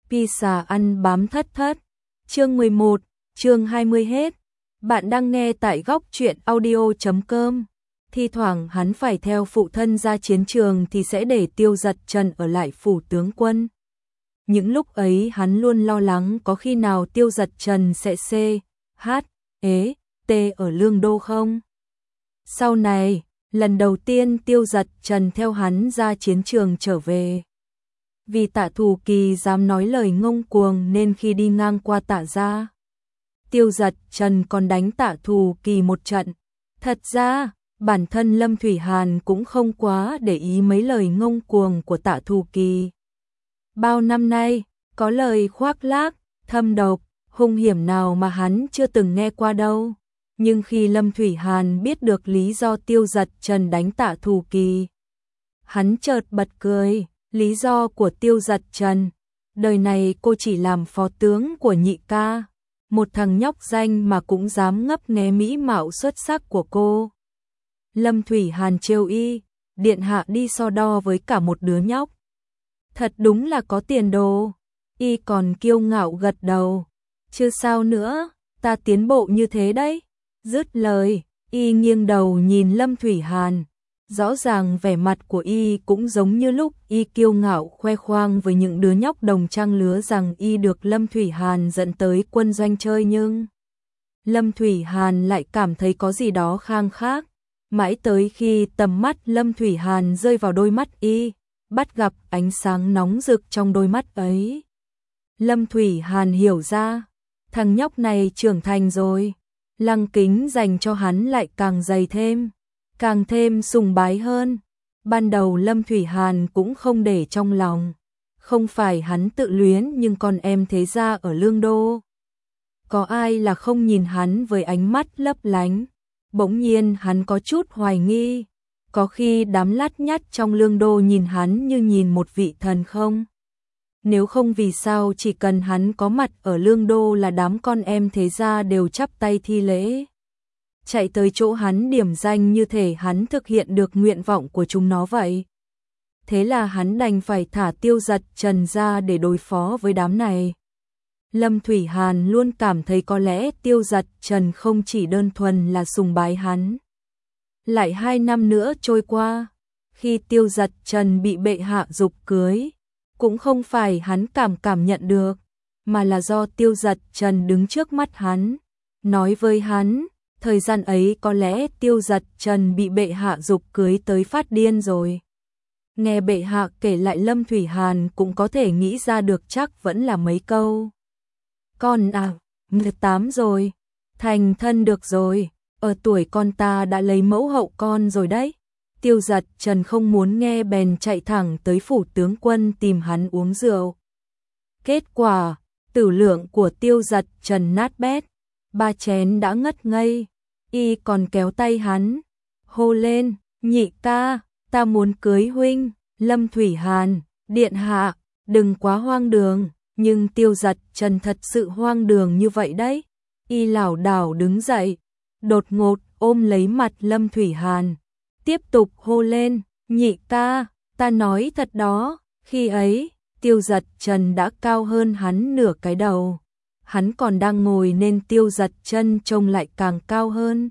Pizza ăn bám thất thất. Chương 11, chương 20 hết. Bạn đang nghe tại góc truyện audio.com. Thi thoảng hắn phải theo phụ thân ra chiến trường thì sẽ để Tiêu Dật Trần ở lại phủ tướng quân. Những lúc ấy hắn luôn lo lắng có khi nào Tiêu Dật Trần sẽ T ở Lương Đô không. Sau này, lần đầu tiên Tiêu Dật Trần theo hắn ra chiến trường trở về. Vì Tạ Thù Kỳ dám nói lời ngông cuồng nên khi đi ngang qua Tạ gia, Tiêu Dật Trần còn đánh Tạ Thù Kỳ một trận. Thật ra, bản thân Lâm Thủy Hàn cũng không quá để ý mấy lời ngông cuồng của Tạ Thù Kỳ. Bao năm nay, có lời khoác lác, thâm độc, hung hiểm nào mà hắn chưa từng nghe qua đâu. Nhưng khi Lâm Thủy Hàn biết được lý do Tiêu Dật Trần đánh Tạ Thù Kỳ, hắn chợt bật cười. Lý do của Tiêu Dật Trần: đời này cô chỉ làm phó tướng của nhị ca, một thằng nhóc danh mà cũng dám ngấp nghé mỹ mạo xuất sắc của cô. Lâm Thủy Hàn trêu y, điện hạ đi so đo với cả một đứa nhóc. Thật đúng là có tiền đồ. Y còn kiêu ngạo gật đầu. Chứ sao nữa, ta tiến bộ như thế đấy. Dứt lời, y nghiêng đầu nhìn Lâm Thủy Hàn. Rõ ràng vẻ mặt của y cũng giống như lúc y kiêu ngạo khoe khoang với những đứa nhóc đồng trang lứa rằng y được Lâm Thủy Hàn dẫn tới quân doanh chơi, nhưng Lâm Thủy Hàn lại cảm thấy có gì đó khang khác. Mãi tới khi tầm mắt Lâm Thủy Hàn rơi vào đôi mắt y, bắt gặp ánh sáng nóng rực trong đôi mắt ấy, Lâm Thủy Hàn hiểu ra, thằng nhóc này trưởng thành rồi. Lăng kính dành cho hắn lại càng dày thêm, càng thêm sùng bái hơn. Ban đầu Lâm Thủy Hàn cũng không để trong lòng, không phải hắn tự luyến, nhưng con em thế gia ở Lương Đô, có ai là không nhìn hắn với ánh mắt lấp lánh. Bỗng nhiên hắn có chút hoài nghi, có khi đám lắt nhắt trong Lương Đô nhìn hắn như nhìn một vị thần không? Nếu không vì sao chỉ cần hắn có mặt ở Lương Đô là đám con em thế gia đều chắp tay thi lễ, chạy tới chỗ hắn điểm danh như thể hắn thực hiện được nguyện vọng của chúng nó vậy. Thế là hắn đành phải thả Tiêu Dật Trần ra để đối phó với đám này. Lâm Thủy Hàn luôn cảm thấy có lẽ Tiêu Dật Trần không chỉ đơn thuần là sùng bái hắn. Lại 2 năm nữa trôi qua, khi Tiêu Dật Trần bị bệ hạ giục cưới, cũng không phải hắn cảm nhận được, mà là do Tiêu Dật Trần đứng trước mắt hắn, nói với hắn. Thời gian ấy có lẽ Tiêu Dật Trần bị bệ hạ giục cưới tới phát điên rồi. Nghe bệ hạ kể lại, Lâm Thủy Hàn cũng có thể nghĩ ra được chắc vẫn là mấy câu. Con à, 18 rồi, thành thân được rồi, ở tuổi con ta đã lấy mẫu hậu con rồi đấy. Tiêu Dật Trần không muốn nghe bèn chạy thẳng tới phủ tướng quân tìm hắn uống rượu. Kết quả, tử lượng của Tiêu Dật Trần nát bét. 3 chén đã ngất ngây, y còn kéo tay hắn, hô lên: nhị ca, ta muốn cưới huynh. Lâm Thủy Hàn: điện hạ, đừng quá hoang đường. Nhưng Tiêu Dật Trần thật sự hoang đường như vậy đấy. Y lảo đảo đứng dậy, đột ngột ôm lấy mặt Lâm Thủy Hàn, tiếp tục hô lên: nhị ca, ta nói thật đó. Khi ấy, Tiêu Dật Trần đã cao hơn hắn nửa cái đầu. Hắn còn đang ngồi nên Tiêu Dật Trần trông lại càng cao hơn.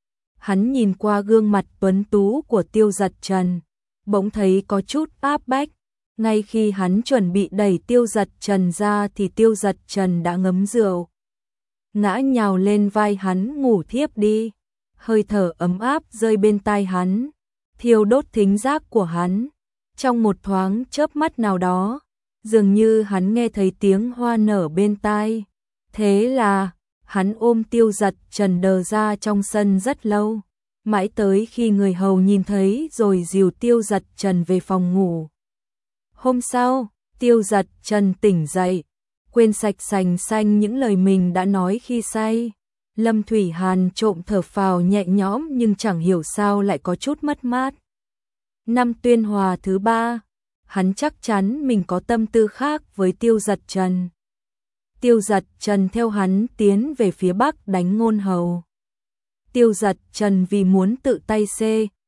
Hắn nhìn qua gương mặt tuấn tú của Tiêu Dật Trần, bỗng thấy có chút áp bách. Ngay khi hắn chuẩn bị đẩy Tiêu Dật Trần ra thì Tiêu Dật Trần đã ngấm rượu, ngã nhào lên vai hắn ngủ thiếp đi. Hơi thở ấm áp rơi bên tai hắn, thiêu đốt thính giác của hắn. Trong một thoáng chớp mắt nào đó, dường như hắn nghe thấy tiếng hoa nở bên tai. Thế là, hắn ôm Tiêu Dật Trần đờ ra trong sân rất lâu, mãi tới khi người hầu nhìn thấy rồi dìu Tiêu Dật Trần về phòng ngủ. Hôm sau, Tiêu Dật Trần tỉnh dậy, quên sạch sành xanh những lời mình đã nói khi say. Lâm Thủy Hàn trộm thở phào nhẹ nhõm nhưng chẳng hiểu sao lại có chút mất mát. Năm Tuyên Hòa thứ 3, hắn chắc chắn mình có tâm tư khác với Tiêu Dật Trần. Tiêu Dật Trần theo hắn tiến về phía bắc đánh Ngôn Hầu. Tiêu Dật Trần vì muốn tự tay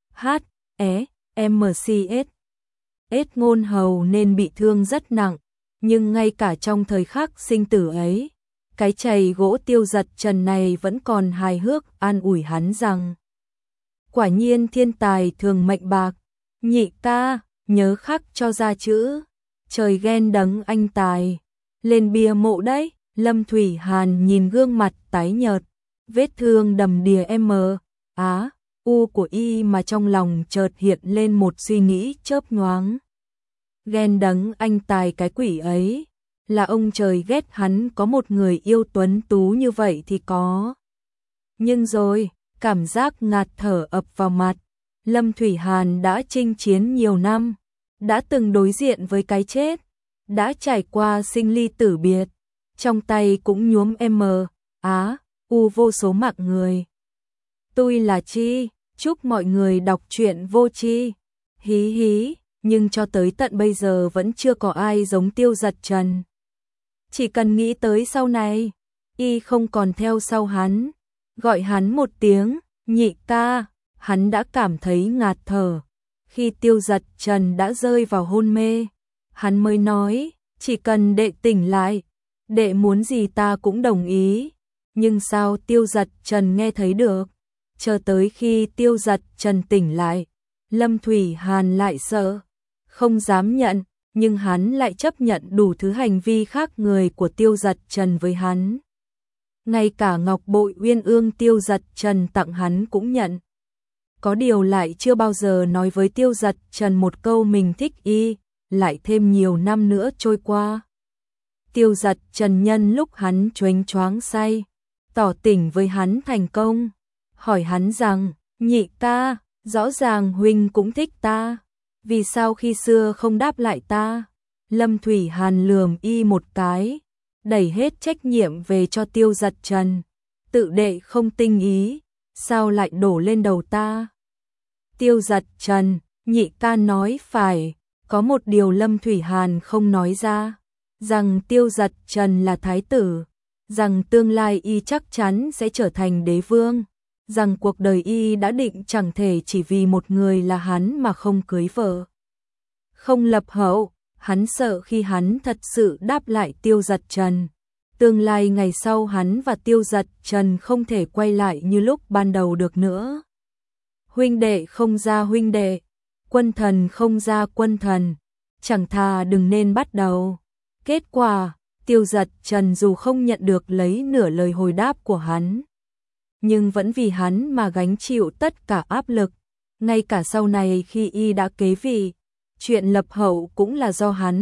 MCS Ngôn Hầu nên bị thương rất nặng. nhưng ngay cả trong thời khắc sinh tử ấy, cái chày gỗ Tiêu Giật Trần này vẫn còn hài hước an ủi hắn rằng quả nhiên thiên tài thường mệnh bạc, nhị ca, nhớ khắc cho ra chữ, trời ghen đấng anh tài, lên bia mộ đấy. Lâm Thủy Hàn nhìn gương mặt tái nhợt, vết thương đầm đìa u của y mà trong lòng chợt hiện lên một suy nghĩ chớp nhoáng. Ghen đấng anh tài cái quỷ ấy, là ông trời ghét hắn có một người yêu tuấn tú như vậy thì có. Nhưng rồi, cảm giác ngạt thở ập vào mặt. Lâm Thủy Hàn đã chinh chiến nhiều năm, đã từng đối diện với cái chết, đã trải qua sinh ly tử biệt, trong tay cũng nhuốm vô số mạng người. Tôi là Chi, chúc mọi người đọc truyện vô tri. Hí hí, nhưng cho tới tận bây giờ vẫn chưa có ai giống Tiêu Giật Trần. Chỉ cần nghĩ tới sau này, y không còn theo sau hắn, gọi hắn một tiếng nhị ca, hắn đã cảm thấy ngạt thở. Khi Tiêu Giật Trần đã rơi vào hôn mê, hắn mới nói, chỉ cần đệ tỉnh lại, đệ muốn gì ta cũng đồng ý. Nhưng sao Tiêu Giật Trần nghe thấy được? Chờ tới khi Tiêu Giật Trần tỉnh lại, Lâm Thủy Hàn lại sợ, không dám nhận, nhưng hắn lại chấp nhận đủ thứ hành vi khác người của Tiêu Giật Trần với hắn. Ngay cả ngọc bội uyên ương Tiêu Giật Trần tặng hắn cũng nhận. Có điều lại chưa bao giờ nói với Tiêu Giật Trần một câu mình thích y, lại thêm nhiều năm nữa trôi qua. Tiêu Giật Trần nhân lúc hắn choáng choáng say, tỏ tình với hắn thành công, hỏi hắn rằng, nhị ca, rõ ràng huynh cũng thích ta, vì sao khi xưa không đáp lại ta? Lâm Thủy Hàn lườm y một cái, đẩy hết trách nhiệm về cho Tiêu Giật Trần, tự đệ không tinh ý, sao lại đổ lên đầu ta? Tiêu Giật Trần, nhị ca nói phải, có một điều Lâm Thủy Hàn không nói ra, rằng Tiêu Giật Trần là thái tử, rằng tương lai y chắc chắn sẽ trở thành đế vương, rằng cuộc đời y đã định chẳng thể chỉ vì một người là hắn mà không cưới vợ, không lập hậu. Hắn sợ khi hắn thật sự đáp lại Tiêu Giật Trần, tương lai ngày sau hắn và Tiêu Giật Trần không thể quay lại như lúc ban đầu được nữa. Huynh đệ không ra huynh đệ, quân thần không ra quân thần, chẳng thà đừng nên bắt đầu. Kết quả, Tiêu Giật Trần dù không nhận được lấy nửa lời hồi đáp của hắn, nhưng vẫn vì hắn mà gánh chịu tất cả áp lực, ngay cả sau này khi y đã kế vị. Chuyện lập hậu cũng là do hắn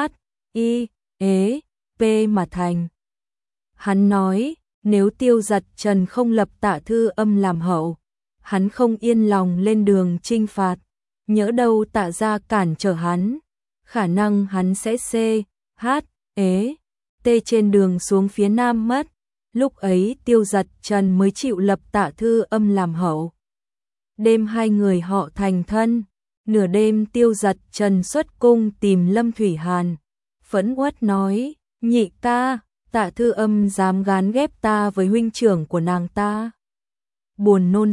mà thành. Hắn nói, nếu Tiêu Giật Trần không lập Tạ Thư Âm làm hậu, hắn không yên lòng lên đường chinh phạt, nhỡ đâu Tạ gia cản trở hắn, khả năng hắn sẽ trên đường xuống phía nam mất. Lúc ấy Tiêu Giật Trần mới chịu lập Tạ Thư Âm làm hậu. Đêm hai người họ thành thân. Nửa đêm Tiêu Giật Trần xuất cung tìm Lâm Thủy Hàn, phẫn uất nói, nhị ca, Tạ Thư Âm dám gán ghép ta với huynh trưởng của nàng ta. Buồn nôn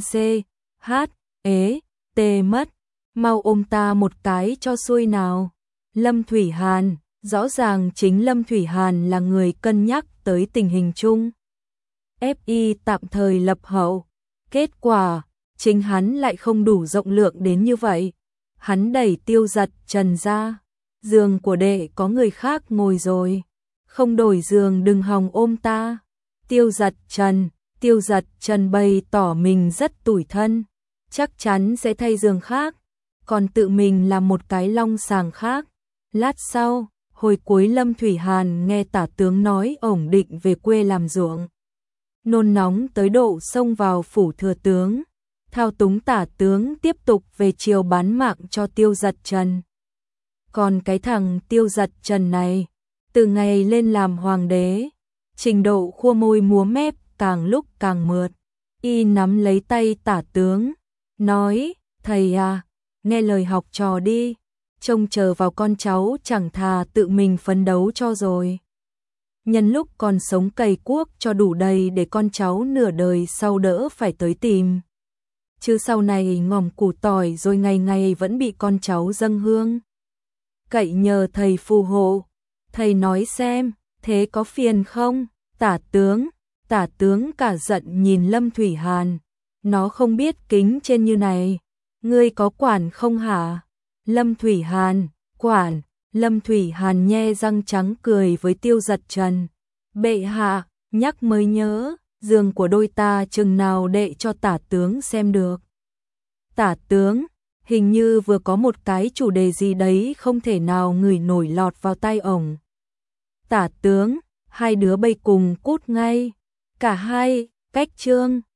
mất, mau ôm ta một cái cho xuôi nào. Lâm Thủy Hàn, rõ ràng chính Lâm Thủy Hàn là người cân nhắc tới tình hình chung. FI tạm thời lập hậu, kết quả, chính hắn lại không đủ rộng lượng đến như vậy. Hắn đẩy Tiêu Giật Trần ra, giường của đệ có người khác ngồi rồi, không đổi giường đừng hòng ôm ta. Tiêu Giật Trần bày tỏ mình rất tủi thân, chắc chắn sẽ thay giường khác, còn tự mình làm một cái long sàng khác. Lát sau, hồi cuối Lâm Thủy Hàn nghe tả tướng nói ổn định về quê làm ruộng, nôn nóng tới độ xông vào phủ thừa tướng, thao túng tả tướng tiếp tục về chiều bán mạng cho Tiêu Giật Trần. Còn cái thằng Tiêu Giật Trần này, từ ngày lên làm hoàng đế, trình độ khua môi múa mép càng lúc càng mượt. Y nắm lấy tay tả tướng, nói, thầy à, nghe lời học trò đi, trông chờ vào con cháu chẳng thà tự mình phấn đấu cho rồi. Nhân lúc còn sống cày cuốc cho đủ đầy để con cháu nửa đời sau đỡ phải tới tìm. Chứ sau này ngòm củ tỏi rồi ngày ngày vẫn bị con cháu dâng hương. Cậy nhờ thầy phù hộ, thầy nói xem, thế có phiền không? Tả tướng cả giận nhìn Lâm Thủy Hàn, nó không biết kính trên như này, ngươi có quản không hả? Lâm Thủy Hàn, quản. Lâm Thủy Hàn nhe răng trắng cười với Tiêu Giật Trần. Bệ hạ, nhắc mới nhớ, giường của đôi ta chừng nào đệ cho tả tướng xem được. Tả tướng, hình như vừa có một cái chủ đề gì đấy không thể nào ngửi nổi lọt vào tai ổng. Tả tướng, hai đứa bây cùng cút ngay. Cả hai, cách trương.